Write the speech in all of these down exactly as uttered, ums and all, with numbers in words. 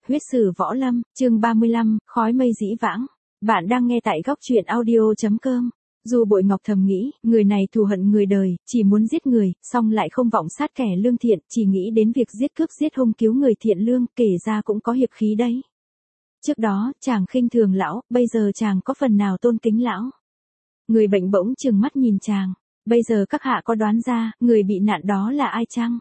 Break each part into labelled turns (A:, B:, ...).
A: Huyết sử võ lâm, chương ba mươi lăm, khói mây dĩ vãng. Bạn đang nghe tại góc truyện audio.com. Dù Bội Ngọc thầm nghĩ, người này thù hận người đời, chỉ muốn giết người, song lại không vọng sát kẻ lương thiện, chỉ nghĩ đến việc giết cướp giết hung cứu người thiện lương, kể ra cũng có hiệp khí đấy. Trước đó, chàng khinh thường lão, bây giờ chàng có phần nào tôn kính lão. Người bệnh bỗng trừng mắt nhìn chàng, bây giờ các hạ có đoán ra, người bị nạn đó là ai chăng?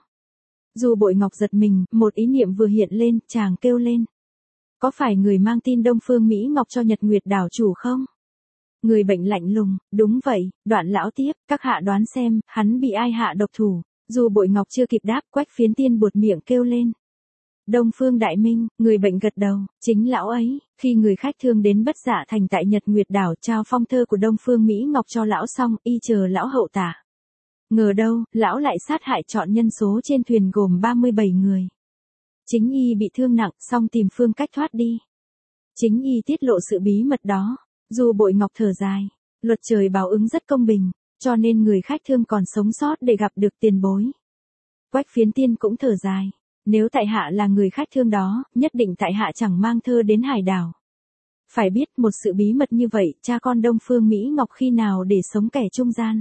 A: Dù Bội Ngọc giật mình, một ý niệm vừa hiện lên, chàng kêu lên. Có phải người mang tin Đông Phương Mỹ Ngọc cho Nhật Nguyệt đảo chủ không? Người bệnh lạnh lùng, đúng vậy, Đoạn lão tiếp, các hạ đoán xem, hắn bị ai hạ độc thủ. Dù Bội Ngọc chưa kịp đáp, Quách Phiến Tiên buột miệng kêu lên. Đông Phương Đại Minh, người bệnh gật đầu, chính lão ấy, khi người khách thương đến Bất Dạ Thành tại Nhật Nguyệt đảo trao phong thơ của Đông Phương Mỹ Ngọc cho lão xong, y chờ lão hậu tả. Ngờ đâu, lão lại sát hại trọn nhân số trên thuyền gồm ba mươi bảy người. Chính y bị thương nặng, song tìm phương cách thoát đi. Chính y tiết lộ sự bí mật đó. Dù Bội Ngọc thở dài, luật trời báo ứng rất công bình, cho nên người khách thương còn sống sót để gặp được tiền bối. Quách Phiến Tiên cũng thở dài, nếu tại hạ là người khách thương đó, nhất định tại hạ chẳng mang thơ đến hải đảo. Phải biết một sự bí mật như vậy, cha con Đông Phương Mỹ Ngọc khi nào để sống kẻ trung gian.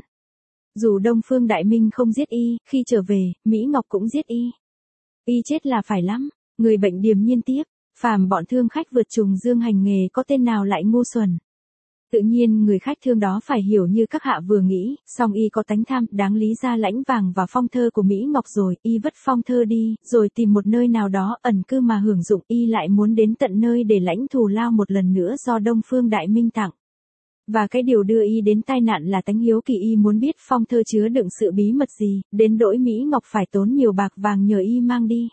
A: Dù Đông Phương Đại Minh không giết y, khi trở về, Mỹ Ngọc cũng giết y. Y chết là phải lắm, người bệnh điềm nhiên tiếp, phàm bọn thương khách vượt trùng dương hành nghề có tên nào lại ngu xuẩn. Tự nhiên người khách thương đó phải hiểu như các hạ vừa nghĩ, song y có tánh tham, đáng lý ra lãnh vàng và phong thơ của Mỹ Ngọc rồi, y vứt phong thơ đi, rồi tìm một nơi nào đó ẩn cư mà hưởng dụng, y lại muốn đến tận nơi để lãnh thù lao một lần nữa do Đông Phương Đại Minh tặng. Và cái điều đưa y đến tai nạn là tánh hiếu kỳ, y muốn biết phong thơ chứa đựng sự bí mật gì, đến nỗi Mỹ Ngọc phải tốn nhiều bạc vàng nhờ y mang đi.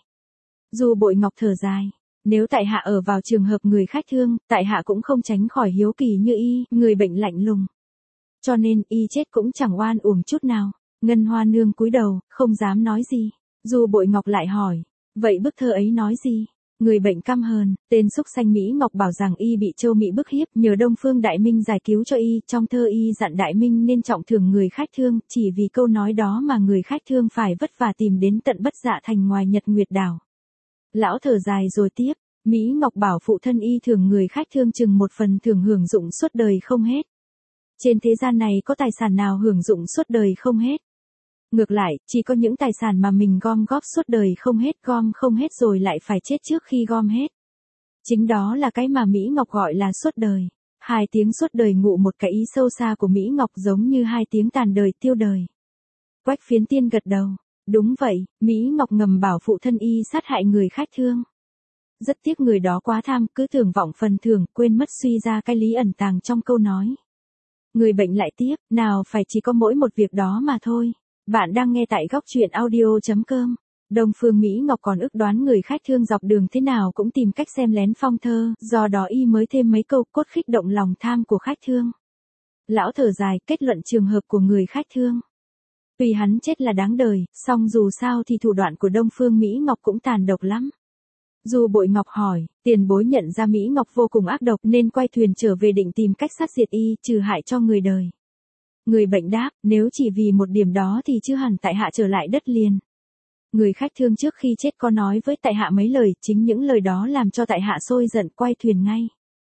A: Dù Bội Ngọc thở dài, nếu tại hạ ở vào trường hợp người khách thương, tại hạ cũng không tránh khỏi hiếu kỳ như y, người bệnh lạnh lùng. Cho nên y chết cũng chẳng oan uổng chút nào. Ngân Hoa Nương cúi đầu, không dám nói gì. Dù Bội Ngọc lại hỏi, vậy bức thơ ấy nói gì? Người bệnh căm hờn, tên xúc sanh Mỹ Ngọc bảo rằng y bị Châu Mỹ bức hiếp, nhờ Đông Phương Đại Minh giải cứu cho y, trong thơ y dặn Đại Minh nên trọng thưởng người khách thương, chỉ vì câu nói đó mà người khách thương phải vất vả tìm đến tận Bất Dạ Thành ngoài Nhật Nguyệt đảo. Lão thở dài rồi tiếp, Mỹ Ngọc bảo phụ thân y thưởng người khách thương chừng một phần thưởng hưởng dụng suốt đời không hết. Trên thế gian này có tài sản nào hưởng dụng suốt đời không hết? Ngược lại, chỉ có những tài sản mà mình gom góp suốt đời không hết, gom không hết rồi lại phải chết trước khi gom hết. Chính đó là cái mà Mỹ Ngọc gọi là suốt đời. Hai tiếng suốt đời ngụ một cái ý sâu xa của Mỹ Ngọc giống như hai tiếng tàn đời tiêu đời. Quách Phiến Tiên gật đầu. Đúng vậy, Mỹ Ngọc ngầm bảo phụ thân y sát hại người khách thương. Rất tiếc người đó quá tham, cứ tưởng vọng phần thưởng, quên mất suy ra cái lý ẩn tàng trong câu nói. Người bệnh lại tiếp, nào phải chỉ có mỗi một việc đó mà thôi. Bạn đang nghe tại góc truyện audio.com. Đông Phương Mỹ Ngọc còn ước đoán người khách thương dọc đường thế nào cũng tìm cách xem lén phong thơ, do đó y mới thêm mấy câu cốt khích động lòng tham của khách thương. Lão thở dài, kết luận trường hợp của người khách thương. Tuy hắn chết là đáng đời, song dù sao thì thủ đoạn của Đông Phương Mỹ Ngọc cũng tàn độc lắm. Dù Bội Ngọc hỏi, tiền bối nhận ra Mỹ Ngọc vô cùng ác độc nên quay thuyền trở về định tìm cách sát diệt y, trừ hại cho người đời. Người bệnh đáp, nếu chỉ vì một điểm đó thì chưa hẳn tại hạ trở lại đất liền. Người khách thương trước khi chết có nói với tại hạ mấy lời, chính những lời đó làm cho tại hạ sôi giận quay thuyền ngay.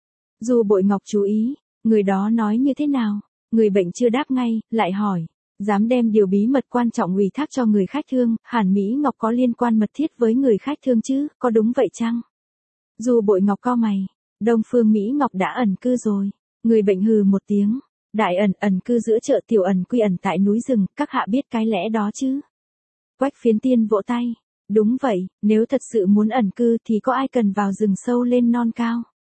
A: Dù Bội Ngọc chú ý, người đó nói như thế nào? Người bệnh chưa đáp ngay, lại hỏi. Dám đem điều bí mật quan trọng ủy thác cho người khách thương, hẳn Mỹ Ngọc có liên quan mật thiết với người khách thương chứ, có đúng vậy chăng? Dù Bội Ngọc cau mày, Đông Phương Mỹ Ngọc đã ẩn cư rồi. Người bệnh hừ một tiếng, đại ẩn ẩn cư giữa chợ, tiểu ẩn quy ẩn tại núi rừng, các hạ biết cái lẽ đó chứ? Quách Phiến Tiên vỗ tay, đúng vậy, nếu thật sự muốn ẩn cư thì có ai cần vào rừng sâu lên non cao.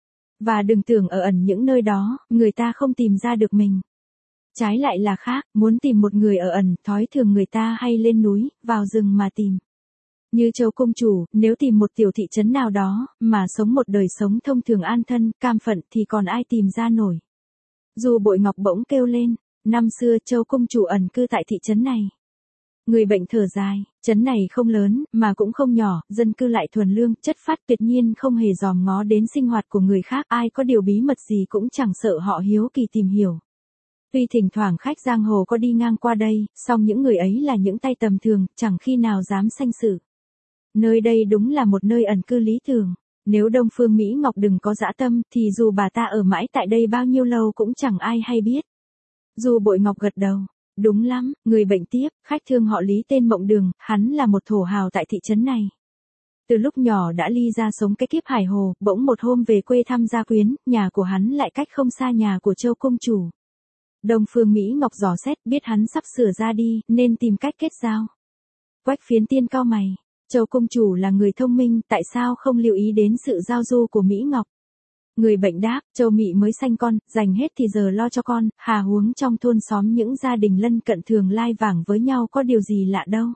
A: Và đừng tưởng ở ẩn những nơi đó, người ta không tìm ra được mình. Trái lại là khác, muốn tìm một người ở ẩn, thói thường người ta hay lên núi, vào rừng mà tìm. Như Châu Công Chủ, nếu tìm một tiểu thị trấn nào đó, mà sống một đời sống thông thường an thân, cam phận thì còn ai tìm ra nổi. Dù Bội Ngọc bỗng kêu lên, năm xưa Châu Công Chủ ẩn cư tại thị trấn này. Người bệnh thở dài, trấn này không lớn, mà cũng không nhỏ, dân cư lại thuần lương, chất phát tuyệt nhiên không hề dòm ngó đến sinh hoạt của người khác, ai có điều bí mật gì cũng chẳng sợ họ hiếu kỳ tìm hiểu. Tuy thỉnh thoảng khách giang hồ có đi ngang qua đây, song những người ấy là những tay tầm thường, chẳng khi nào dám sanh sự. Nơi đây đúng là một nơi ẩn cư lý tưởng. Nếu Đông Phương Mỹ Ngọc đừng có dã tâm thì dù bà ta ở mãi tại đây bao nhiêu lâu cũng chẳng ai hay biết. Du Bội Ngọc gật đầu. Đúng lắm, người bệnh tiếp, khách thương họ Lý tên Mộng Đường, hắn là một thổ hào tại thị trấn này. Từ lúc nhỏ đã ly ra sống cái kiếp hải hồ, bỗng một hôm về quê thăm gia quyến, nhà của hắn lại cách không xa nhà của Châu công chủ. Đông Phương Mỹ Ngọc dò xét biết hắn sắp sửa ra đi, nên tìm cách kết giao. Quách Phiến Tiên cau mày, Châu công chủ là người thông minh, tại sao không lưu ý đến sự giao du của Mỹ Ngọc? Người bệnh đáp, Châu Mị mới sanh con, dành hết thì giờ lo cho con, hà huống trong thôn xóm những gia đình lân cận thường lai vãng với nhau có điều gì lạ đâu.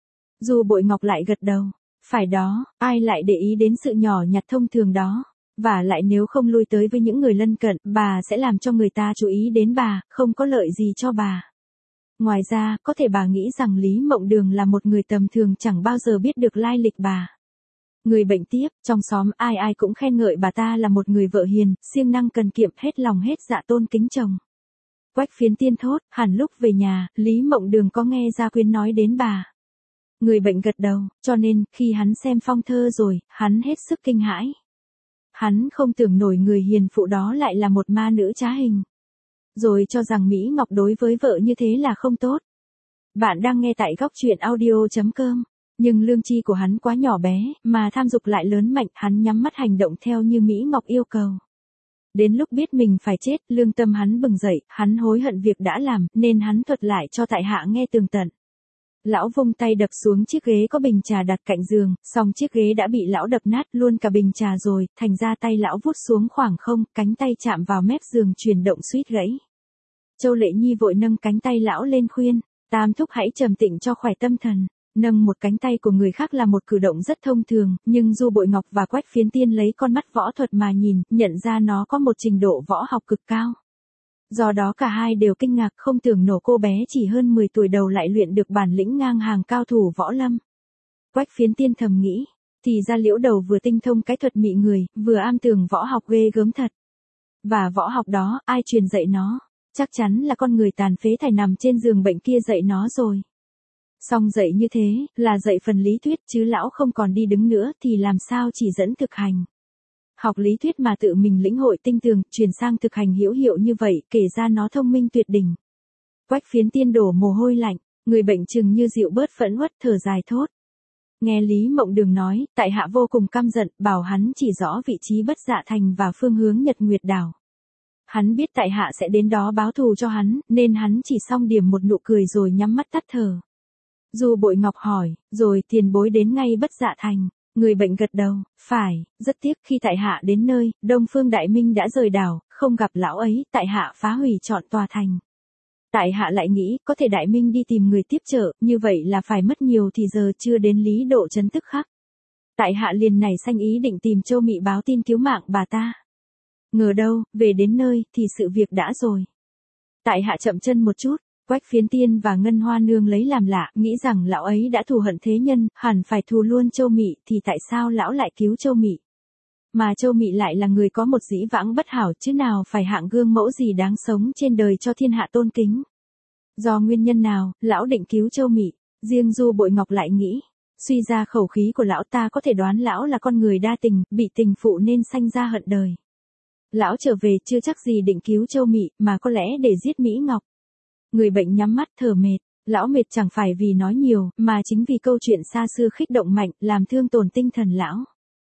A: Du Bội Ngọc lại gật đầu, phải đó, ai lại để ý đến sự nhỏ nhặt thông thường đó, và lại nếu không lui tới với những người lân cận, bà sẽ làm cho người ta chú ý đến bà, không có lợi gì cho bà. Ngoài ra, có thể bà nghĩ rằng Lý Mộng Đường là một người tầm thường chẳng bao giờ biết được lai lịch bà. Người bệnh tiếp, trong xóm ai ai cũng khen ngợi bà ta là một người vợ hiền, siêng năng cần kiệm, hết lòng hết dạ tôn kính chồng. Quách Phiến Tiên thốt, hẳn lúc về nhà, Lý Mộng Đường có nghe gia quyến nói đến bà. Người bệnh gật đầu, cho nên, khi hắn xem phong thơ rồi, hắn hết sức kinh hãi. Hắn không tưởng nổi người hiền phụ đó lại là một ma nữ trá hình. Rồi cho rằng Mỹ Ngọc đối với vợ như thế là không tốt. Bạn đang nghe tại góc truyện audio chấm com. Nhưng lương tri của hắn quá nhỏ bé, mà tham dục lại lớn mạnh, hắn nhắm mắt hành động theo như Mỹ Ngọc yêu cầu. Đến lúc biết mình phải chết, lương tâm hắn bừng dậy, hắn hối hận việc đã làm, nên hắn thuật lại cho tại hạ nghe tường tận. Lão vung tay đập xuống chiếc ghế có bình trà đặt cạnh giường, song chiếc ghế đã bị lão đập nát luôn cả bình trà rồi, thành ra tay lão vút xuống khoảng không, cánh tay chạm vào mép giường chuyển động suýt gãy. Châu Lệ Nhi vội nâng cánh tay lão lên khuyên, Tam thúc hãy trầm tĩnh cho khỏe tâm thần. Nâng một cánh tay của người khác là một cử động rất thông thường, nhưng Du Bội Ngọc và Quách Phiến Tiên lấy con mắt võ thuật mà nhìn, nhận ra nó có một trình độ võ học cực cao. Do đó cả hai đều kinh ngạc không tưởng nổ cô bé chỉ hơn mười tuổi đầu lại luyện được bản lĩnh ngang hàng cao thủ võ lâm. Quách Phiến Tiên thầm nghĩ, thì ra Liễu Đầu vừa tinh thông cái thuật mị người, vừa am tường võ học ghê gớm thật. Và võ học đó, ai truyền dạy nó? Chắc chắn là con người tàn phế thải nằm trên giường bệnh kia dạy nó rồi. Song dạy như thế, là dạy phần lý thuyết chứ lão không còn đi đứng nữa thì làm sao chỉ dẫn thực hành. Học lý thuyết mà tự mình lĩnh hội tinh tường, chuyển sang thực hành hữu hiệu như vậy, kể ra nó thông minh tuyệt đỉnh. Quách Phiến Tiên đổ mồ hôi lạnh, người bệnh chừng như dịu bớt phẫn uất thở dài thốt. Nghe Lý Mộng Đường nói, tại hạ vô cùng căm giận, bảo hắn chỉ rõ vị trí Bất Dạ Thành và phương hướng Nhật Nguyệt Đảo. Hắn biết tại hạ sẽ đến đó báo thù cho hắn, nên hắn chỉ song điểm một nụ cười rồi nhắm mắt tắt thở. Du Bội Ngọc hỏi, rồi tiền bối đến ngay Bất Dạ Thành. Người bệnh gật đầu, phải, rất tiếc khi tại hạ đến nơi, Đông Phương Đại Minh đã rời đảo, không gặp lão ấy, tại hạ phá hủy trọn tòa thành. Tại hạ lại nghĩ, có thể Đại Minh đi tìm người tiếp trợ, như vậy là phải mất nhiều thì giờ chưa đến Lý Độ Trấn tức khắc. Tại hạ liền nảy sanh ý định tìm Châu Mị báo tin cứu mạng bà ta. Ngờ đâu, về đến nơi, thì sự việc đã rồi. Tại hạ chậm chân một chút. Quách Phiến Tiên và Ngân Hoa Nương lấy làm lạ, nghĩ rằng lão ấy đã thù hận thế nhân, hẳn phải thù luôn Châu Mị, thì tại sao lão lại cứu Châu Mị? Mà Châu Mị lại là người có một dĩ vãng bất hảo chứ nào phải hạng gương mẫu gì đáng sống trên đời cho thiên hạ tôn kính. Do nguyên nhân nào, lão định cứu Châu Mị? Riêng Du Bội Ngọc lại nghĩ, suy ra khẩu khí của lão ta có thể đoán lão là con người đa tình, bị tình phụ nên sanh ra hận đời. Lão trở về chưa chắc gì định cứu Châu Mị, mà có lẽ để giết Mỹ Ngọc. Người bệnh nhắm mắt thở mệt, lão mệt chẳng phải vì nói nhiều, mà chính vì câu chuyện xa xưa khích động mạnh, làm thương tổn tinh thần lão.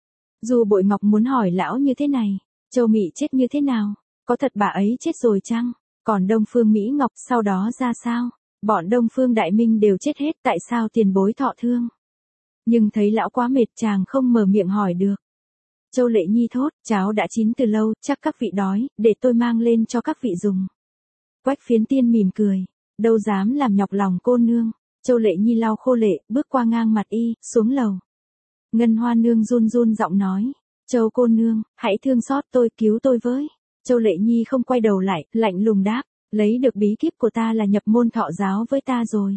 A: Du Bội Ngọc muốn hỏi lão như thế này, Châu Mị chết như thế nào? Có thật bà ấy chết rồi chăng? Còn Đông Phương Mỹ Ngọc sau đó ra sao? Bọn Đông Phương Đại Minh đều chết hết, tại sao tiền bối thọ thương? Nhưng thấy lão quá mệt chàng không mở miệng hỏi được. Châu Lệ Nhi thốt, cháo đã chín từ lâu, chắc các vị đói, để tôi mang lên cho các vị dùng. Quách Phiến Tiên mỉm cười, đâu dám làm nhọc lòng cô nương. Châu Lệ Nhi lau khô lệ, bước qua ngang mặt y, xuống lầu. Ngân Hoa Nương run run giọng nói, Châu cô nương, hãy thương xót tôi, cứu tôi với. Châu Lệ Nhi không quay đầu lại, lạnh lùng đáp, lấy được bí kíp của ta là nhập môn thọ giáo với ta rồi.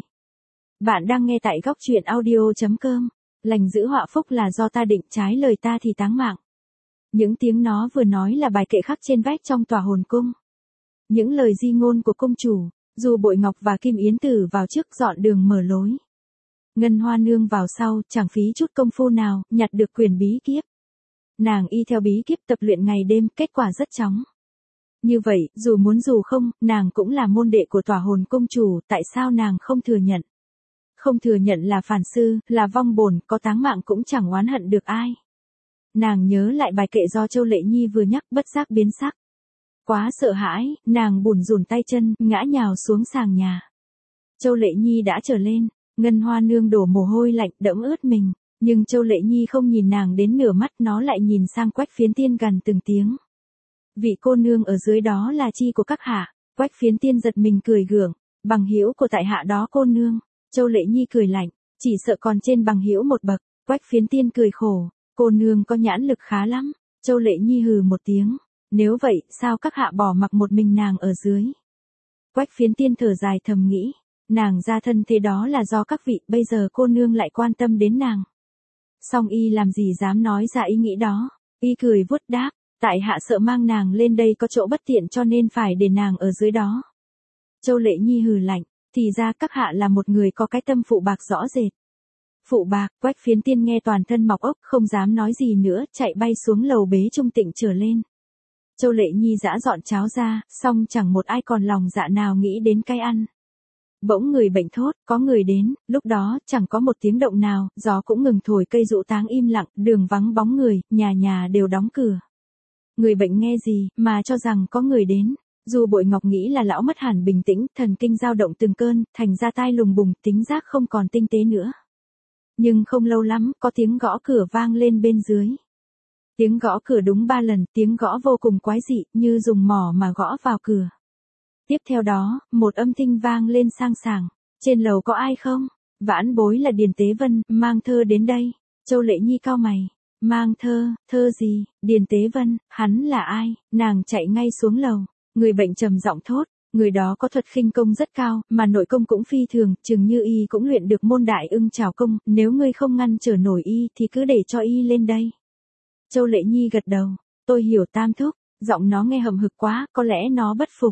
A: Bạn đang nghe tại góc truyện audio chấm com. Lành giữ họa phúc là do ta định, trái lời ta thì táng mạng. Những tiếng nó vừa nói là bài kệ khắc trên vách trong tòa hồn cung. Những lời di ngôn của công chủ, Du Bội Ngọc và Kim Yến Tử vào trước dọn đường mở lối. Ngân Hoa Nương vào sau, chẳng phí chút công phu nào, nhặt được quyền bí kíp. Nàng y theo bí kíp tập luyện ngày đêm, kết quả rất chóng. Như vậy, dù muốn dù không, nàng cũng là môn đệ của tỏa hồn công chủ, tại sao nàng không thừa nhận? Không thừa nhận là phản sư, là vong bổn, có táng mạng cũng chẳng oán hận được ai. Nàng nhớ lại bài kệ do Châu Lệ Nhi vừa nhắc, bất giác biến sắc. Quá sợ hãi, nàng bủn rủn tay chân, ngã nhào xuống sàng nhà. Châu Lệ Nhi đã trở lên, Ngân Hoa Nương đổ mồ hôi lạnh đẫm ướt mình, nhưng Châu Lệ Nhi không nhìn nàng đến nửa mắt, nó lại nhìn sang Quách Phiến Tiên gằn từng tiếng. Vị cô nương ở dưới đó là chi của các hạ? Quách Phiến Tiên giật mình cười gượng, bằng hữu của tại hạ đó cô nương. Châu Lệ Nhi cười lạnh, chỉ sợ còn trên bằng hữu một bậc. Quách Phiến Tiên cười khổ, cô nương có nhãn lực khá lắm. Châu Lệ Nhi hừ một tiếng, nếu vậy, sao các hạ bỏ mặc một mình nàng ở dưới? Quách Phiến Tiên thở dài thầm nghĩ, nàng ra thân thế đó là do các vị, bây giờ cô nương lại quan tâm đến nàng. Song y làm gì dám nói ra ý nghĩ đó, y cười vuốt đáp, tại hạ sợ mang nàng lên đây có chỗ bất tiện cho nên phải để nàng ở dưới đó. Châu Lệ Nhi hừ lạnh, thì ra các hạ là một người có cái tâm phụ bạc rõ rệt. Phụ bạc, Quách Phiến Tiên nghe toàn thân mọc ốc, không dám nói gì nữa, chạy bay xuống lầu bế Trung Tịnh trở lên. Châu Lệ Nhi giã dọn cháo ra, song chẳng một ai còn lòng dạ nào nghĩ đến cái ăn. Bỗng người bệnh thốt, có người đến, lúc đó, chẳng có một tiếng động nào, gió cũng ngừng thổi, cây dụ táng im lặng, đường vắng bóng người, nhà nhà đều đóng cửa. Người bệnh nghe gì, mà cho rằng có người đến. Dù Bội Ngọc nghĩ là lão mất hẳn bình tĩnh, thần kinh dao động từng cơn, thành ra tai lùng bùng, tính giác không còn tinh tế nữa. Nhưng không lâu lắm, có tiếng gõ cửa vang lên bên dưới. Tiếng gõ cửa đúng ba lần, tiếng gõ vô cùng quái dị, như dùng mỏ mà gõ vào cửa. Tiếp theo đó, một âm thanh vang lên sang sảng. Trên lầu có ai không? Vãn bối là Điền Tế Vân, mang thơ đến đây. Châu Lệ Nhi cau mày. Mang thơ, thơ gì? Điền Tế Vân, hắn là ai? Nàng chạy ngay xuống lầu. Người bệnh trầm giọng thốt. Người đó có thuật khinh công rất cao, mà nội công cũng phi thường, chừng như y cũng luyện được môn đại ưng trảo công, nếu ngươi không ngăn trở nổi y thì cứ để cho y lên đây. Châu Lệ Nhi gật đầu, tôi hiểu Tam thúc, giọng nó nghe hầm hực quá, có lẽ nó bất phục.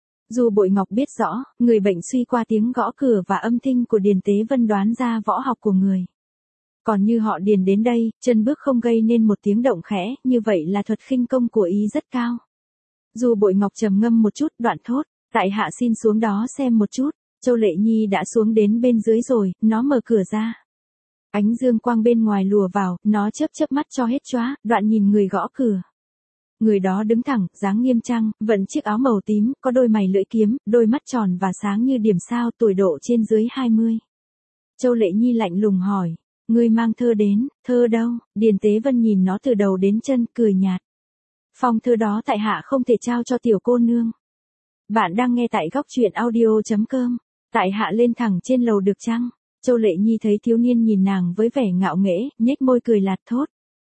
A: Dù Bội Ngọc biết rõ, người bệnh suy qua tiếng gõ cửa và âm thanh của Điền Tế Vân đoán ra võ học của người. Còn như họ Điền đến đây, chân bước không gây nên một tiếng động khẽ, như vậy là thuật khinh công của y rất cao. Dù Bội Ngọc trầm ngâm một chút, đoạn thốt, tại hạ xin xuống đó xem một chút. Châu Lệ Nhi đã xuống đến bên dưới rồi, nó mở cửa ra. Ánh dương quang bên ngoài lùa vào, nó chớp chớp mắt cho hết chóa, đoạn nhìn người gõ cửa. Người đó đứng thẳng, dáng nghiêm trang, vận chiếc áo màu tím, có đôi mày lưỡi kiếm, đôi mắt tròn và sáng như điểm sao, tuổi độ trên dưới hai mươi. Châu Lệ Nhi lạnh lùng hỏi, ngươi mang thơ đến, thơ đâu? Điền Tế Vân nhìn nó từ đầu đến chân, cười nhạt. Phong thơ đó tại hạ không thể trao cho tiểu cô nương. Bạn đang nghe tại góc truyện audio chấm com. Tại hạ lên thẳng trên lầu được chăng? Châu Lệ Nhi thấy thiếu niên nhìn nàng với vẻ ngạo nghễ, nhếch môi cười lạt thốt.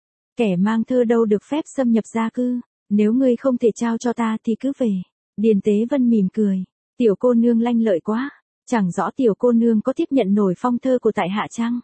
A: Kẻ mang thơ đâu được phép xâm nhập gia cư, nếu ngươi không thể trao cho ta thì cứ về. Điền Tế Vân mỉm cười, tiểu cô nương lanh lợi quá, chẳng rõ tiểu cô nương có tiếp nhận nổi phong thơ của tại hạ chăng?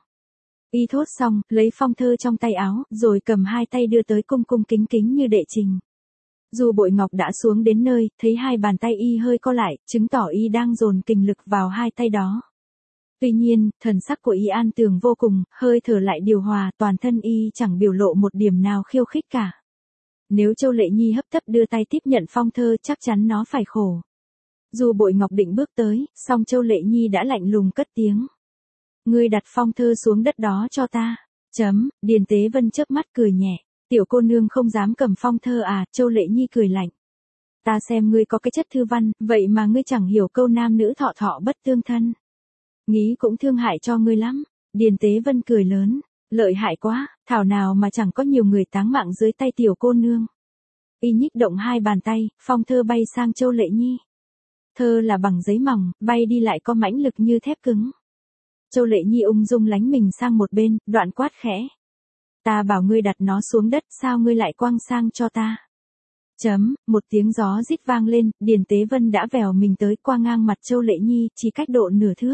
A: Y thốt xong, lấy phong thơ trong tay áo, rồi cầm hai tay đưa tới cung cung kính kính như đệ trình. Dù Bội Ngọc đã xuống đến nơi, thấy hai bàn tay y hơi co lại, chứng tỏ y đang dồn kình lực vào hai tay đó. Tuy nhiên, thần sắc của y an tường vô cùng, hơi thở lại điều hòa, toàn thân y chẳng biểu lộ một điểm nào khiêu khích cả. Nếu Châu Lệ Nhi hấp tấp đưa tay tiếp nhận phong thơ, chắc chắn nó phải khổ. Dù Bội Ngọc định bước tới, song Châu Lệ Nhi đã lạnh lùng cất tiếng. Ngươi đặt phong thơ xuống đất đó cho ta. Chấm, Điền Tế Vân chớp mắt cười nhẹ. Tiểu cô nương không dám cầm phong thơ à? Châu Lệ Nhi cười lạnh. Ta xem ngươi có cái chất thư văn, vậy mà ngươi chẳng hiểu câu nam nữ thọ thọ bất tương thân. Nghĩ cũng thương hại cho ngươi lắm. Điền Tế Vân cười lớn. Lợi hại quá, thảo nào mà chẳng có nhiều người táng mạng dưới tay tiểu cô nương. Y nhích động hai bàn tay, phong thơ bay sang Châu Lệ Nhi. Thơ là bằng giấy mỏng, bay đi lại có mãnh lực như thép cứng. Châu Lệ Nhi ung dung lánh mình sang một bên, đoạn quát khẽ. Ta bảo ngươi đặt nó xuống đất, sao ngươi lại quăng sang cho ta? Chấm, một tiếng gió rít vang lên, Điền Tế Vân đã vèo mình tới qua ngang mặt Châu Lệ Nhi, chỉ cách độ nửa thước.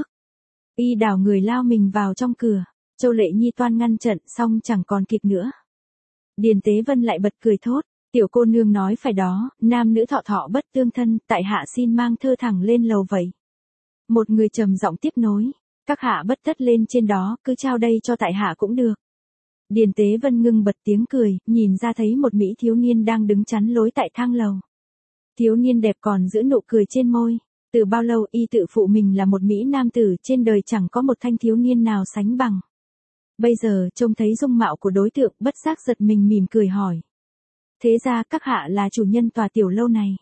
A: Y đảo người lao mình vào trong cửa. Châu Lệ Nhi toan ngăn trận, xong chẳng còn kịp nữa. Điền Tế Vân lại bật cười thốt, tiểu cô nương nói phải đó, nam nữ thọ thọ bất tương thân, tại hạ xin mang thơ thẳng lên lầu vậy. Một người trầm giọng tiếp nối, các hạ bất tất lên trên đó, cứ trao đây cho tại hạ cũng được. Điền Tế Vân ngưng bật tiếng cười, nhìn ra thấy một mỹ thiếu niên đang đứng chắn lối tại thang lầu. Thiếu niên đẹp còn giữ nụ cười trên môi. Từ bao lâu y tự phụ mình là một mỹ nam tử, trên đời chẳng có một thanh thiếu niên nào sánh bằng. Bây giờ trông thấy dung mạo của đối tượng, bất giác giật mình mỉm cười hỏi. Thế ra các hạ là chủ nhân tòa tiểu lâu này.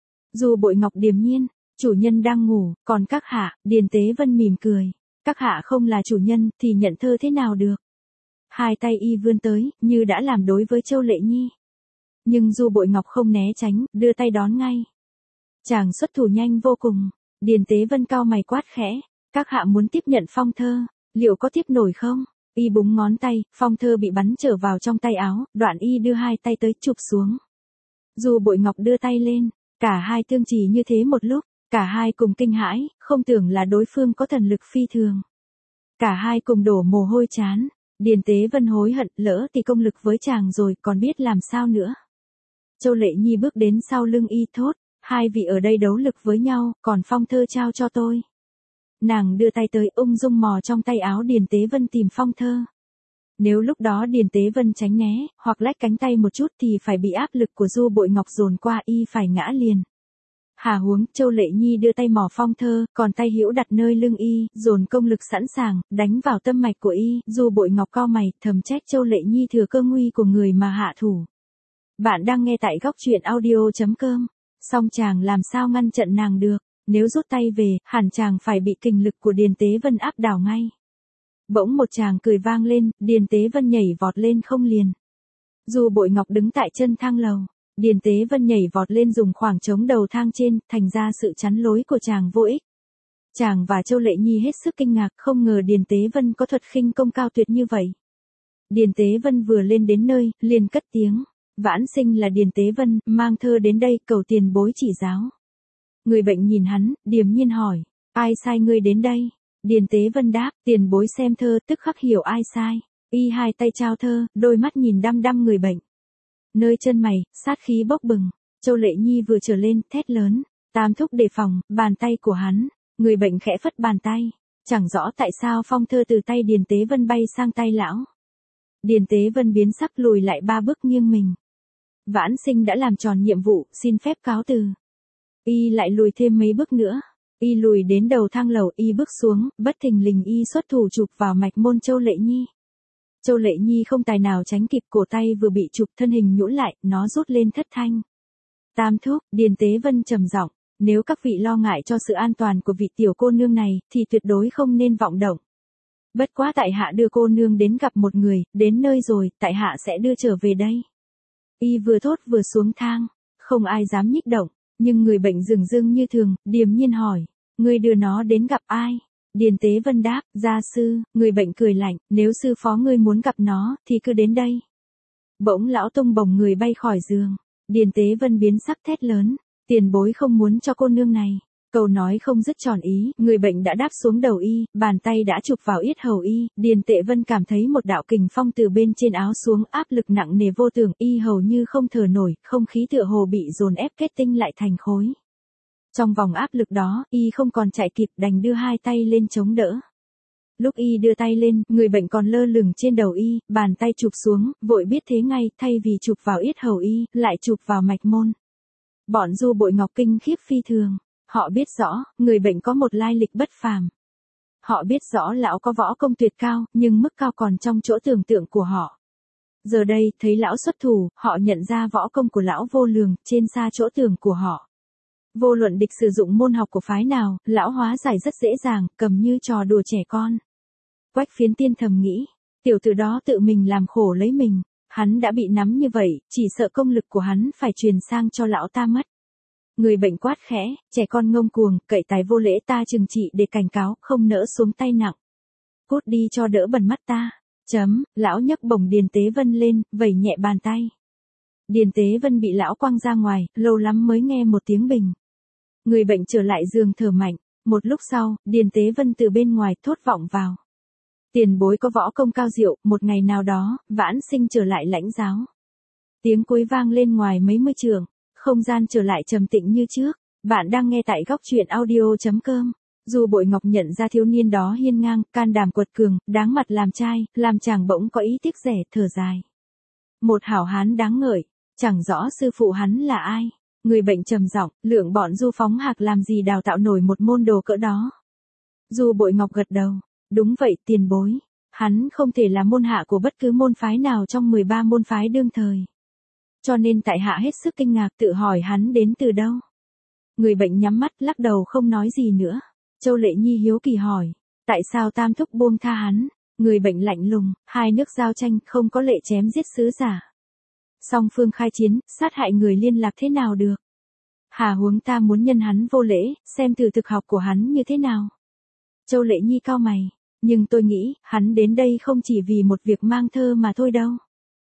A: Dù Bội Ngọc điềm nhiên, chủ nhân đang ngủ, còn các hạ, Điền Tế Vân mỉm cười. Các hạ không là chủ nhân thì nhận thơ thế nào được. Hai tay y vươn tới, như đã làm đối với Châu Lệ Nhi. Nhưng Du Bội Ngọc không né tránh, đưa tay đón ngay. Chàng xuất thủ nhanh vô cùng. Điền Tế Vân cau mày quát khẽ. Các hạ muốn tiếp nhận phong thơ, liệu có tiếp nổi không? Y búng ngón tay, phong thơ bị bắn trở vào trong tay áo, đoạn y đưa hai tay tới chụp xuống. Du Bội Ngọc đưa tay lên, cả hai tương trì như thế một lúc, cả hai cùng kinh hãi, không tưởng là đối phương có thần lực phi thường. Cả hai cùng đổ mồ hôi chán. Điền Tế Vân hối hận, lỡ thì công lực với chàng rồi, còn biết làm sao nữa. Châu Lệ Nhi bước đến sau lưng y thốt, hai vị ở đây đấu lực với nhau, còn phong thơ trao cho tôi. Nàng đưa tay tới ung dung mò trong tay áo Điền Tế Vân tìm phong thơ. Nếu lúc đó Điền Tế Vân tránh né, hoặc lách cánh tay một chút thì phải bị áp lực của Du Bội Ngọc dồn qua y phải ngã liền. Hà huống, Châu Lệ Nhi đưa tay mò phong thơ, còn tay hữu đặt nơi lưng y, dồn công lực sẵn sàng, đánh vào tâm mạch của y. Du Bội Ngọc cau mày, thầm trách Châu Lệ Nhi thừa cơ nguy của người mà hạ thủ. Bạn đang nghe tại góc truyện audio chấm com. Song chàng làm sao ngăn chặn nàng được, nếu rút tay về, hẳn chàng phải bị kình lực của Điền Tế Vân áp đảo ngay. Bỗng một chàng cười vang lên, Điền Tế Vân nhảy vọt lên không liền. Du Bội Ngọc đứng tại chân thang lầu, Điền Tế Vân nhảy vọt lên dùng khoảng trống đầu thang trên, thành ra sự chắn lối của chàng vô ích. Chàng và Châu Lệ Nhi hết sức kinh ngạc, không ngờ Điền Tế Vân có thuật khinh công cao tuyệt như vậy. Điền Tế Vân vừa lên đến nơi, liền cất tiếng. Vãn sinh là Điền Tế Vân, mang thơ đến đây cầu tiền bối chỉ giáo. Người bệnh nhìn hắn, điềm nhiên hỏi, ai sai ngươi đến đây? Điền Tế Vân đáp, tiền bối xem thơ tức khắc hiểu ai sai. Y hai tay trao thơ, đôi mắt nhìn đăm đăm người bệnh. Nơi chân mày, sát khí bốc bừng. Châu Lệ Nhi vừa trở lên, thét lớn, tam thúc đề phòng, bàn tay của hắn. Người bệnh khẽ phất bàn tay. Chẳng rõ tại sao phong thơ từ tay Điền Tế Vân bay sang tay lão. Điền Tế Vân biến sắc lùi lại ba bước nghiêng mình. Vãn sinh đã làm tròn nhiệm vụ, xin phép cáo từ. Y lại lùi thêm mấy bước nữa. Y lùi đến đầu thang lầu, y bước xuống, bất thình lình y xuất thủ chụp vào mạch môn Châu Lệ Nhi. Châu Lệ Nhi không tài nào tránh kịp, cổ tay vừa bị chụp thân hình nhũn lại, nó rút lên thất thanh. Tam thúc, Điền Tế Vân trầm giọng, nếu các vị lo ngại cho sự an toàn của vị tiểu cô nương này, thì tuyệt đối không nên vọng động. Bất quá tại hạ đưa cô nương đến gặp một người, đến nơi rồi, tại hạ sẽ đưa trở về đây. Y vừa thốt vừa xuống thang, không ai dám nhích động, nhưng người bệnh dửng dưng như thường, điềm nhiên hỏi, ngươi đưa nó đến gặp ai? Điền Tế Vân đáp, gia sư. Người bệnh cười lạnh, nếu sư phó ngươi muốn gặp nó, thì cứ đến đây. Bỗng lão tung bổng người bay khỏi giường, Điền Tế Vân biến sắc thét lớn, tiền bối không muốn cho cô nương này. Câu nói không dứt tròn ý, người bệnh đã đáp xuống đầu y, bàn tay đã chụp vào yết hầu y, Điền Tế Vân cảm thấy một đạo kình phong từ bên trên áo xuống, áp lực nặng nề vô tưởng, y hầu như không thở nổi, không khí tựa hồ bị dồn ép kết tinh lại thành khối. Trong vòng áp lực đó, y không còn chạy kịp, đành đưa hai tay lên chống đỡ. Lúc y đưa tay lên, người bệnh còn lơ lửng trên đầu y, bàn tay chụp xuống, vội biết thế ngay, thay vì chụp vào yết hầu y, lại chụp vào mạch môn. Bọn Du Bội Ngọc kinh khiếp phi thường. Họ biết rõ, người bệnh có một lai lịch bất phàm. Họ biết rõ lão có võ công tuyệt cao, nhưng mức cao còn trong chỗ tưởng tượng của họ. Giờ đây, thấy lão xuất thủ, họ nhận ra võ công của lão vô lường, trên xa chỗ tưởng của họ. Vô luận địch sử dụng môn học của phái nào, lão hóa giải rất dễ dàng, cầm như trò đùa trẻ con. Quách Phiến Tiên thầm nghĩ, tiểu tử đó tự mình làm khổ lấy mình, hắn đã bị nắm như vậy, chỉ sợ công lực của hắn phải truyền sang cho lão ta mất. Người bệnh quát khẽ, trẻ con ngông cuồng, cậy tài vô lễ, ta trừng trị để cảnh cáo, không nỡ xuống tay nặng. Cút đi cho đỡ bẩn mắt ta. Chấm, lão nhấc bổng Điền Tế Vân lên, vẩy nhẹ bàn tay. Điền Tế Vân bị lão quăng ra ngoài, lâu lắm mới nghe một tiếng bình. Người bệnh trở lại giường thở mạnh, một lúc sau, Điền Tế Vân từ bên ngoài thốt vọng vào. Tiền bối có võ công cao diệu, một ngày nào đó, vãn sinh trở lại lãnh giáo. Tiếng cuối vang lên ngoài mấy mươi trượng, không gian trở lại trầm tĩnh như trước. Bạn đang nghe tại góc truyện audio chấm com. Dù Bội Ngọc nhận ra thiếu niên đó hiên ngang, can đảm quật cường, đáng mặt làm trai, làm chàng bỗng có ý tiếc rẻ, thở dài. Một hảo hán đáng ngợi, chẳng rõ sư phụ hắn là ai. Người bệnh trầm giọng, lượng bọn Du Phóng Hạc làm gì đào tạo nổi một môn đồ cỡ đó. Dù Bội Ngọc gật đầu, đúng vậy tiền bối, hắn không thể là môn hạ của bất cứ môn phái nào trong mười ba môn phái đương thời. Cho nên tại hạ hết sức kinh ngạc tự hỏi hắn đến từ đâu. Người bệnh nhắm mắt lắc đầu không nói gì nữa. Châu Lệ Nhi hiếu kỳ hỏi, tại sao Tam Thúc buông tha hắn? Người bệnh lạnh lùng, hai nước giao tranh không có lệ chém giết sứ giả. Song phương khai chiến, sát hại người liên lạc thế nào được? Hà huống ta muốn nhân hắn vô lễ, xem từ thực học của hắn như thế nào. Châu Lệ Nhi cau mày, nhưng tôi nghĩ, hắn đến đây không chỉ vì một việc mang thơ mà thôi đâu.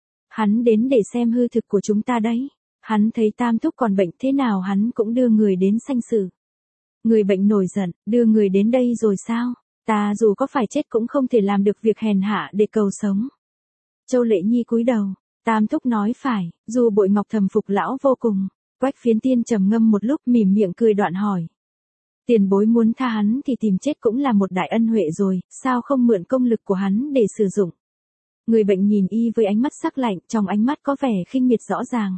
A: Hắn đến để xem hư thực của chúng ta đấy. Hắn thấy Tam Thúc còn bệnh thế nào hắn cũng đưa người đến sanh sự. Người bệnh nổi giận, đưa người đến đây rồi sao? Ta dù có phải chết cũng không thể làm được việc hèn hạ để cầu sống. Châu Lệ Nhi cúi đầu, Tam Thúc nói phải, dù Bội Ngọc thầm phục lão vô cùng. Quách Phiến Tiên trầm ngâm một lúc mỉm miệng cười đoạn hỏi. Tiền bối muốn tha hắn thì tìm chết cũng là một đại ân huệ rồi, sao không mượn công lực của hắn để sử dụng? Người bệnh nhìn y với ánh mắt sắc lạnh, trong ánh mắt có vẻ khinh miệt rõ ràng.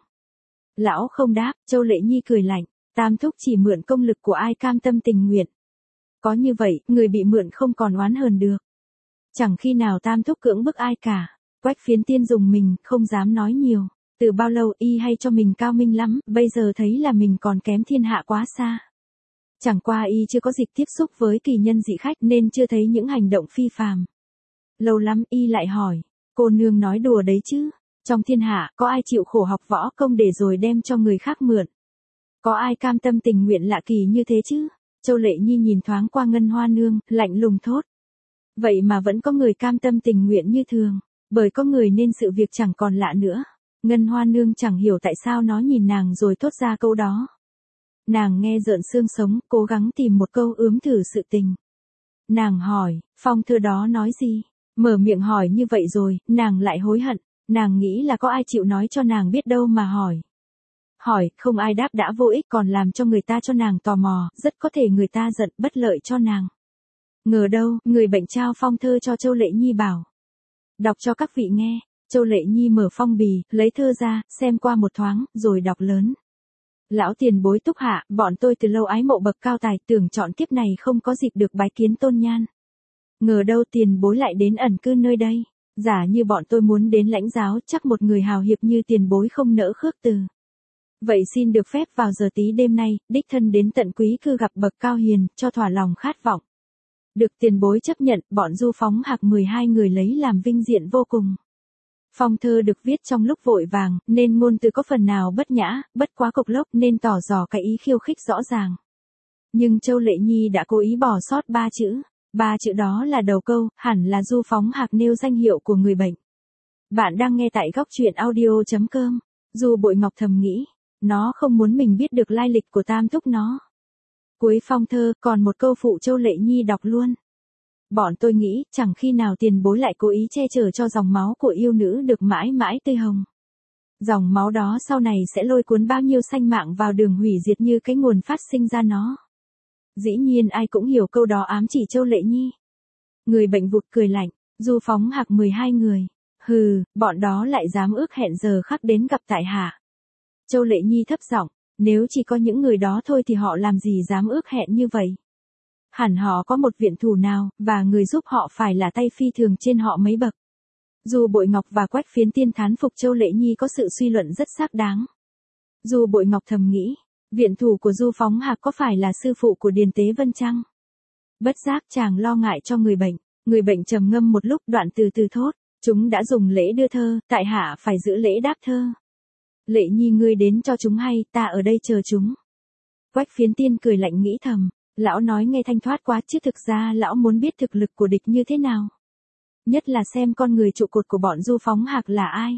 A: Lão không đáp, Châu Lệ Nhi cười lạnh, Tam Thúc chỉ mượn công lực của ai cam tâm tình nguyện. Có như vậy, người bị mượn không còn oán hờn được. Chẳng khi nào Tam Thúc cưỡng bức ai cả. Quách Phiến Tiên dùng mình, không dám nói nhiều. Từ bao lâu y hay cho mình cao minh lắm, bây giờ thấy là mình còn kém thiên hạ quá xa. Chẳng qua y chưa có dịp tiếp xúc với kỳ nhân dị khách nên chưa thấy những hành động phi phàm. Lâu lắm y lại hỏi, cô nương nói đùa đấy chứ, trong thiên hạ có ai chịu khổ học võ công để rồi đem cho người khác mượn? Có ai cam tâm tình nguyện lạ kỳ như thế chứ? Châu Lệ Nhi nhìn thoáng qua Ngân Hoa Nương, lạnh lùng thốt. Vậy mà vẫn có người cam tâm tình nguyện như thường, bởi có người nên sự việc chẳng còn lạ nữa. Ngân Hoa Nương chẳng hiểu tại sao nó nhìn nàng rồi thốt ra câu đó. Nàng nghe rợn xương sống, cố gắng tìm một câu ướm thử sự tình. Nàng hỏi, phong thơ đó nói gì? Mở miệng hỏi như vậy rồi, nàng lại hối hận. Nàng nghĩ là có ai chịu nói cho nàng biết đâu mà hỏi. Hỏi, không ai đáp đã vô ích còn làm cho người ta cho nàng tò mò, rất có thể người ta giận bất lợi cho nàng. Ngờ đâu, người bệnh trao phong thơ cho Châu Lệ Nhi bảo. Đọc cho các vị nghe. Châu Lệ Nhi mở phong bì, lấy thơ ra, xem qua một thoáng, rồi đọc lớn. Lão tiền bối Túc Hạ, bọn tôi từ lâu ái mộ bậc cao tài, tưởng chọn kiếp này không có dịp được bái kiến tôn nhan. Ngờ đâu tiền bối lại đến ẩn cư nơi đây. Giả như bọn tôi muốn đến lãnh giáo, chắc một người hào hiệp như tiền bối không nỡ khước từ. Vậy xin được phép vào giờ tí đêm nay, đích thân đến tận quý cư gặp bậc cao hiền, cho thỏa lòng khát vọng. Được tiền bối chấp nhận, bọn Du Phóng Hạc mười hai người lấy làm vinh diện vô cùng. Phong thơ được viết trong lúc vội vàng, nên ngôn từ có phần nào bất nhã, bất quá cộc lốc nên tỏ rõ cái ý khiêu khích rõ ràng. Nhưng Châu Lệ Nhi đã cố ý bỏ sót ba chữ. Ba chữ đó là đầu câu, hẳn là Du Phóng Hạc nêu danh hiệu của người bệnh. Bạn đang nghe tại góc truyện audio chấm com. Dù Bội Ngọc thầm nghĩ, nó không muốn mình biết được lai lịch của Tam Thúc nó. Cuối phong thơ, còn một câu phụ Châu Lệ Nhi đọc luôn. Bọn tôi nghĩ, chẳng khi nào tiền bối lại cố ý che chở cho dòng máu của yêu nữ được mãi mãi tươi hồng. Dòng máu đó sau này sẽ lôi cuốn bao nhiêu sanh mạng vào đường hủy diệt như cái nguồn phát sinh ra nó. Dĩ nhiên ai cũng hiểu câu đó ám chỉ Châu Lệ Nhi. Người bệnh vụt cười lạnh, Du Phóng Hạc mười hai người. Hừ, bọn đó lại dám ước hẹn giờ khắc đến gặp tại hạ. Châu Lệ Nhi thấp giọng, nếu chỉ có những người đó thôi thì họ làm gì dám ước hẹn như vậy. Hẳn họ có một viện thủ nào, và người giúp họ phải là tay phi thường trên họ mấy bậc. Dù Bội Ngọc và Quách Phiến Tiên thán phục Châu Lệ Nhi có sự suy luận rất xác đáng. Dù Bội Ngọc thầm nghĩ, viện thủ của Du Phóng Hạc có phải là sư phụ của Điền Tế Vân chăng? Bất giác chàng lo ngại cho người bệnh, người bệnh trầm ngâm một lúc đoạn từ từ thốt, chúng đã dùng lễ đưa thơ, tại hạ phải giữ lễ đáp thơ. Lệ Nhi ngươi đến cho chúng hay, ta ở đây chờ chúng. Quách Phiến Tiên cười lạnh nghĩ thầm, lão nói nghe thanh thoát quá chứ thực ra lão muốn biết thực lực của địch như thế nào. Nhất là xem con người trụ cột của bọn Du Phóng Hạc là ai.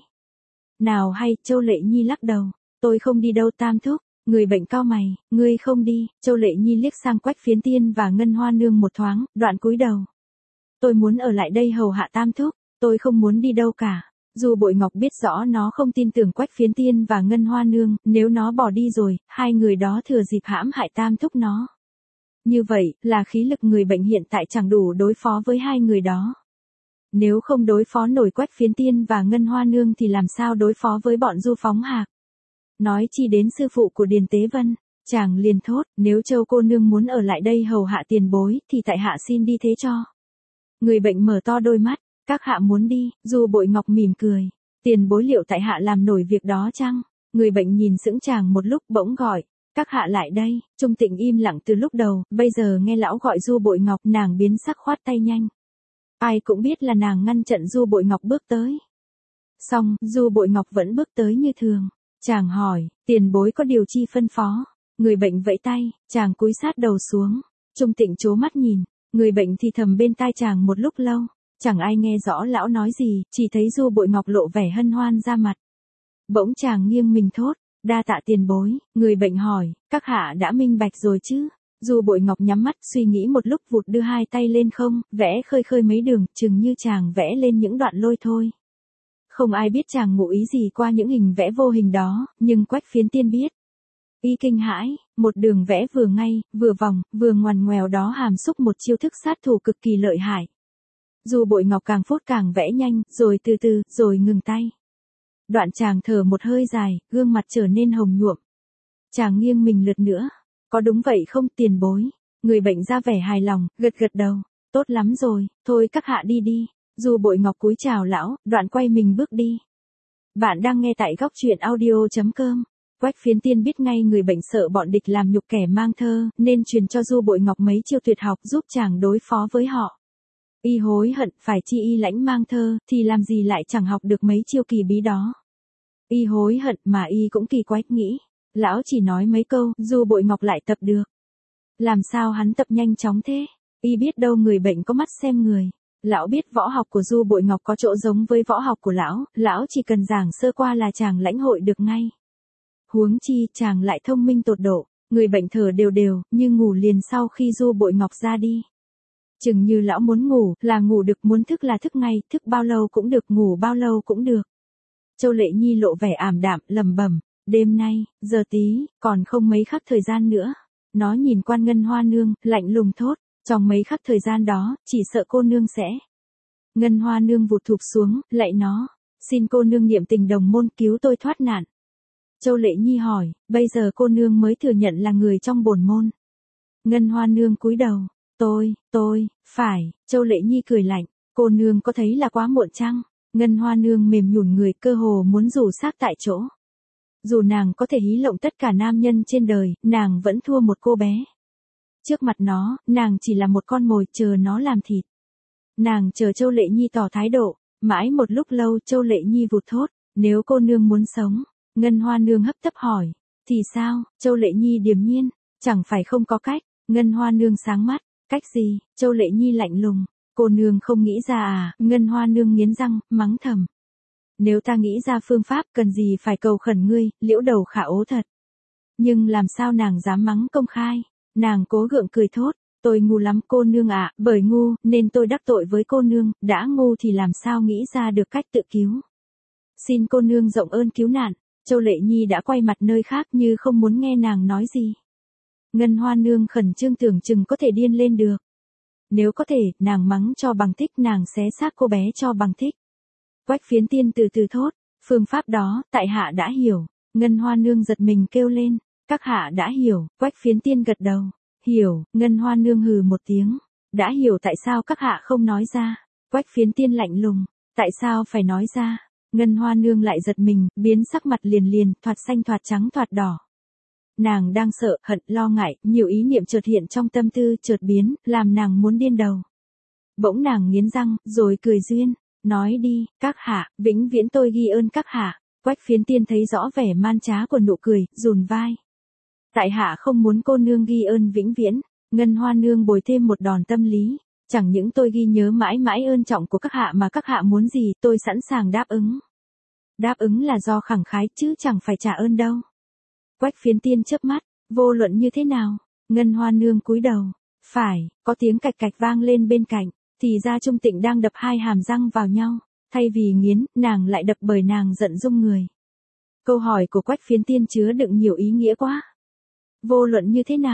A: Nào hay, Châu Lệ Nhi lắc đầu, tôi không đi đâu Tam Thúc. Người bệnh cau mày, ngươi không đi. Châu Lệ Nhi liếc sang Quách Phiến Tiên và Ngân Hoa Nương một thoáng, đoạn cúi đầu. Tôi muốn ở lại đây hầu hạ Tam Thúc, tôi không muốn đi đâu cả. Dù Bội Ngọc biết rõ nó không tin tưởng Quách Phiến Tiên và Ngân Hoa Nương, nếu nó bỏ đi rồi, hai người đó thừa dịp hãm hại Tam Thúc nó. Như vậy, là khí lực người bệnh hiện tại chẳng đủ đối phó với hai người đó. Nếu không đối phó nổi Quách Phiến Tiên và Ngân Hoa Nương thì làm sao đối phó với bọn Du Phóng Hạc. Nói chi đến sư phụ của Điền Tế Vân, chàng liền thốt, nếu Châu cô nương muốn ở lại đây hầu hạ tiền bối, thì tại hạ xin đi thế cho. Người bệnh mở to đôi mắt, các hạ muốn đi, Du Bội Ngọc mỉm cười. Tiền bối liệu tại hạ làm nổi việc đó chăng? Người bệnh nhìn sững chàng một lúc bỗng gọi, các hạ lại đây. Trung Tịnh im lặng từ lúc đầu, bây giờ nghe lão gọi Du Bội Ngọc, nàng biến sắc khoát tay nhanh. Ai cũng biết là nàng ngăn chặn Du Bội Ngọc bước tới. Xong, Du Bội Ngọc vẫn bước tới như thường. Chàng hỏi, tiền bối có điều chi phân phó. Người bệnh vẫy tay, chàng cúi sát đầu xuống. Trung Tịnh trố mắt nhìn, người bệnh thì thầm bên tai chàng một lúc lâu. Chẳng ai nghe rõ lão nói gì, chỉ thấy Du Bội Ngọc lộ vẻ hân hoan ra mặt. Bỗng chàng nghiêng mình thốt, đa tạ tiền bối. Người bệnh hỏi, các hạ đã minh bạch rồi chứ? Du Bội Ngọc nhắm mắt suy nghĩ một lúc vụt đưa hai tay lên không, vẽ khơi khơi mấy đường, chừng như chàng vẽ lên những đoạn lôi thôi. Không ai biết chàng ngụ ý gì qua những hình vẽ vô hình đó, nhưng Quách Phiến Tiên biết. Y kinh hãi, một đường vẽ vừa ngay, vừa vòng, vừa ngoằn ngoèo đó hàm xúc một chiêu thức sát thủ cực kỳ lợi hại. Du Bội Ngọc càng phốt càng vẽ nhanh, rồi từ từ, rồi ngừng tay. Đoạn chàng thở một hơi dài, gương mặt trở nên hồng nhuộm. Chàng nghiêng mình lượt nữa. Có đúng vậy không tiền bối? Người bệnh ra vẻ hài lòng, gật gật đầu. Tốt lắm rồi, thôi các hạ đi đi. Du Bội Ngọc cúi chào lão, đoạn quay mình bước đi. Bạn đang nghe tại góc truyện audio chấm com. Quách Phiến Tiên biết ngay người bệnh sợ bọn địch làm nhục kẻ mang thơ, nên truyền cho Du Bội Ngọc mấy chiêu tuyệt học giúp chàng đối phó với họ. Y hối hận, phải chi y lãnh mang thơ, thì làm gì lại chẳng học được mấy chiêu kỳ bí đó. Y hối hận mà y cũng kỳ quái nghĩ. Lão chỉ nói mấy câu, Du Bội Ngọc lại tập được. Làm sao hắn tập nhanh chóng thế? Y biết đâu người bệnh có mắt xem người. Lão biết võ học của Du Bội Ngọc có chỗ giống với võ học của lão, lão chỉ cần giảng sơ qua là chàng lãnh hội được ngay. Huống chi, chàng lại thông minh tột độ, người bệnh thở đều đều, như ngủ liền sau khi Du Bội Ngọc ra đi. Chừng như lão muốn ngủ, là ngủ được, muốn thức là thức ngay, thức bao lâu cũng được, ngủ bao lâu cũng được. Châu Lệ Nhi lộ vẻ ảm đạm, lẩm bẩm, đêm nay, giờ tí, còn không mấy khắc thời gian nữa. Nó nhìn Quan Ngân Hoa Nương, lạnh lùng thốt, trong mấy khắc thời gian đó, chỉ sợ cô nương sẽ. Ngân Hoa Nương vụt thụp xuống, lạy nó, xin cô nương niệm tình đồng môn cứu tôi thoát nạn. Châu Lệ Nhi hỏi, bây giờ cô nương mới thừa nhận là người trong bổn môn. Ngân Hoa Nương cúi đầu, tôi, tôi, phải. Châu Lệ Nhi cười lạnh, cô nương có thấy là quá muộn chăng? Ngân Hoa Nương mềm nhũn người, cơ hồ muốn rủ xác tại chỗ. Dù nàng có thể hí lộng tất cả nam nhân trên đời, nàng vẫn thua một cô bé. Trước mặt nó, nàng chỉ là một con mồi chờ nó làm thịt. Nàng chờ Châu Lệ Nhi tỏ thái độ, mãi một lúc lâu Châu Lệ Nhi vụt thốt, nếu cô nương muốn sống. Ngân Hoa Nương hấp tấp hỏi, thì sao? Châu Lệ Nhi điềm nhiên, chẳng phải không có cách. Ngân Hoa Nương sáng mắt, cách gì? Châu Lệ Nhi lạnh lùng, cô nương không nghĩ ra à? Ngân Hoa Nương nghiến răng, mắng thầm. Nếu ta nghĩ ra phương pháp, cần gì phải cầu khẩn ngươi, Liễu Đầu Khả ố thật. Nhưng làm sao nàng dám mắng công khai? Nàng cố gượng cười thốt, tôi ngu lắm cô nương ạ, à, bởi ngu, nên tôi đắc tội với cô nương, đã ngu thì làm sao nghĩ ra được cách tự cứu. Xin cô nương rộng ơn cứu nạn. Châu Lệ Nhi đã quay mặt nơi khác như không muốn nghe nàng nói gì. Ngân Hoa Nương khẩn trương tưởng chừng có thể điên lên được. Nếu có thể, nàng mắng cho bằng thích, nàng xé xác cô bé cho bằng thích. Quách Phiến Tiên từ từ thốt, phương pháp đó, tại hạ đã hiểu. Ngân Hoa Nương giật mình kêu lên, các hạ đã hiểu. Quách Phiến Tiên gật đầu, hiểu. Ngân Hoa Nương hừ một tiếng, đã hiểu tại sao các hạ không nói ra. Quách Phiến Tiên lạnh lùng, tại sao phải nói ra? Ngân Hoa Nương lại giật mình, biến sắc mặt liền liền, thoạt xanh thoạt trắng thoạt đỏ. Nàng đang sợ, hận, lo ngại, nhiều ý niệm chợt hiện trong tâm tư, chợt biến, làm nàng muốn điên đầu. Bỗng nàng nghiến răng, rồi cười duyên, nói đi, các hạ, vĩnh viễn tôi ghi ơn các hạ. Quách Phiến Tiên thấy rõ vẻ man trá của nụ cười, rùn vai. Tại hạ không muốn cô nương ghi ơn vĩnh viễn. Ngân Hoa Nương bồi thêm một đòn tâm lý. Chẳng những tôi ghi nhớ mãi mãi ơn trọng của các hạ mà các hạ muốn gì tôi sẵn sàng đáp ứng. Đáp ứng là do khẳng khái chứ chẳng phải trả ơn đâu. Quách Phiến Tiên chớp mắt, vô luận như thế nào? Ngân Hoa Nương cúi đầu, phải, có tiếng cạch cạch vang lên bên cạnh, thì ra Trung Tịnh đang đập hai hàm răng vào nhau, thay vì nghiến, nàng lại đập bởi nàng giận rung người. Câu hỏi của Quách Phiến Tiên chứa đựng nhiều ý nghĩa quá. Vô luận như thế nào?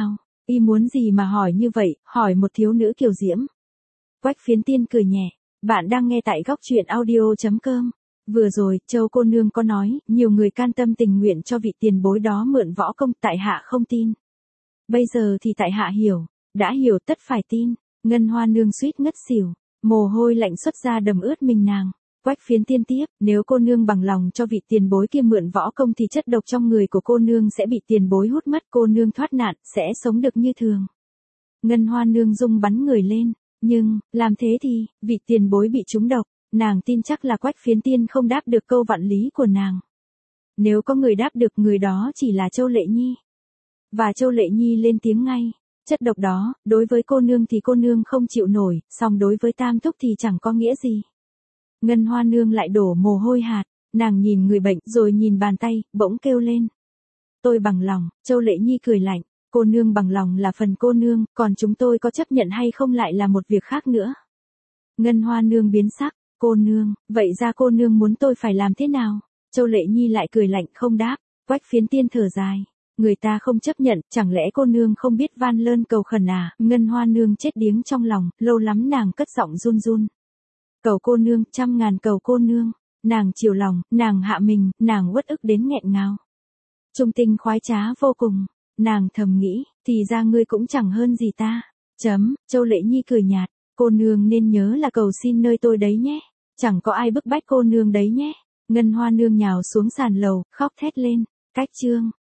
A: Y muốn gì mà hỏi như vậy, hỏi một thiếu nữ kiều diễm. Quách Phiến Tiên cười nhẹ, bạn đang nghe tại góc truyện audio.com. Vừa rồi, Châu cô nương có nói, nhiều người can tâm tình nguyện cho vị tiền bối đó mượn võ công, tại hạ không tin. Bây giờ thì tại hạ hiểu, đã hiểu tất phải tin. Ngân Hoa nương suýt ngất xỉu, mồ hôi lạnh xuất ra đầm ướt mình nàng. Quách Phiến Tiên tiếp, nếu cô nương bằng lòng cho vị tiền bối kia mượn võ công thì chất độc trong người của cô nương sẽ bị tiền bối hút mất, cô nương thoát nạn, sẽ sống được như thường. Ngân Hoa nương rung bắn người lên, nhưng, làm thế thì, vị tiền bối bị trúng độc, nàng tin chắc là Quách Phiến Tiên không đáp được câu vạn lý của nàng. Nếu có người đáp được, người đó chỉ là Châu Lệ Nhi. Và Châu Lệ Nhi lên tiếng ngay, chất độc đó, đối với cô nương thì cô nương không chịu nổi, song đối với Tam Thúc thì chẳng có nghĩa gì. Ngân Hoa nương lại đổ mồ hôi hạt, nàng nhìn người bệnh rồi nhìn bàn tay, bỗng kêu lên. Tôi bằng lòng. Châu Lệ Nhi cười lạnh, cô nương bằng lòng là phần cô nương, còn chúng tôi có chấp nhận hay không lại là một việc khác nữa. Ngân Hoa nương biến sắc, cô nương, vậy ra cô nương muốn tôi phải làm thế nào? Châu Lệ Nhi lại cười lạnh không đáp. Quách Phiến Tiên thở dài, người ta không chấp nhận, chẳng lẽ cô nương không biết van lơn cầu khẩn à? Ngân Hoa nương chết điếng trong lòng, lâu lắm nàng cất giọng run run. Cầu cô nương, trăm ngàn cầu cô nương. Nàng chiều lòng, nàng hạ mình, nàng uất ức đến nghẹn ngào. Trung tinh khoái trá vô cùng, nàng thầm nghĩ, thì ra ngươi cũng chẳng hơn gì ta. Chấm, Châu Lệ Nhi cười nhạt, cô nương nên nhớ là cầu xin nơi tôi đấy nhé. Chẳng có ai bức bách cô nương đấy nhé. Ngân Hoa nương nhào xuống sàn lầu, khóc thét lên. Cách chương.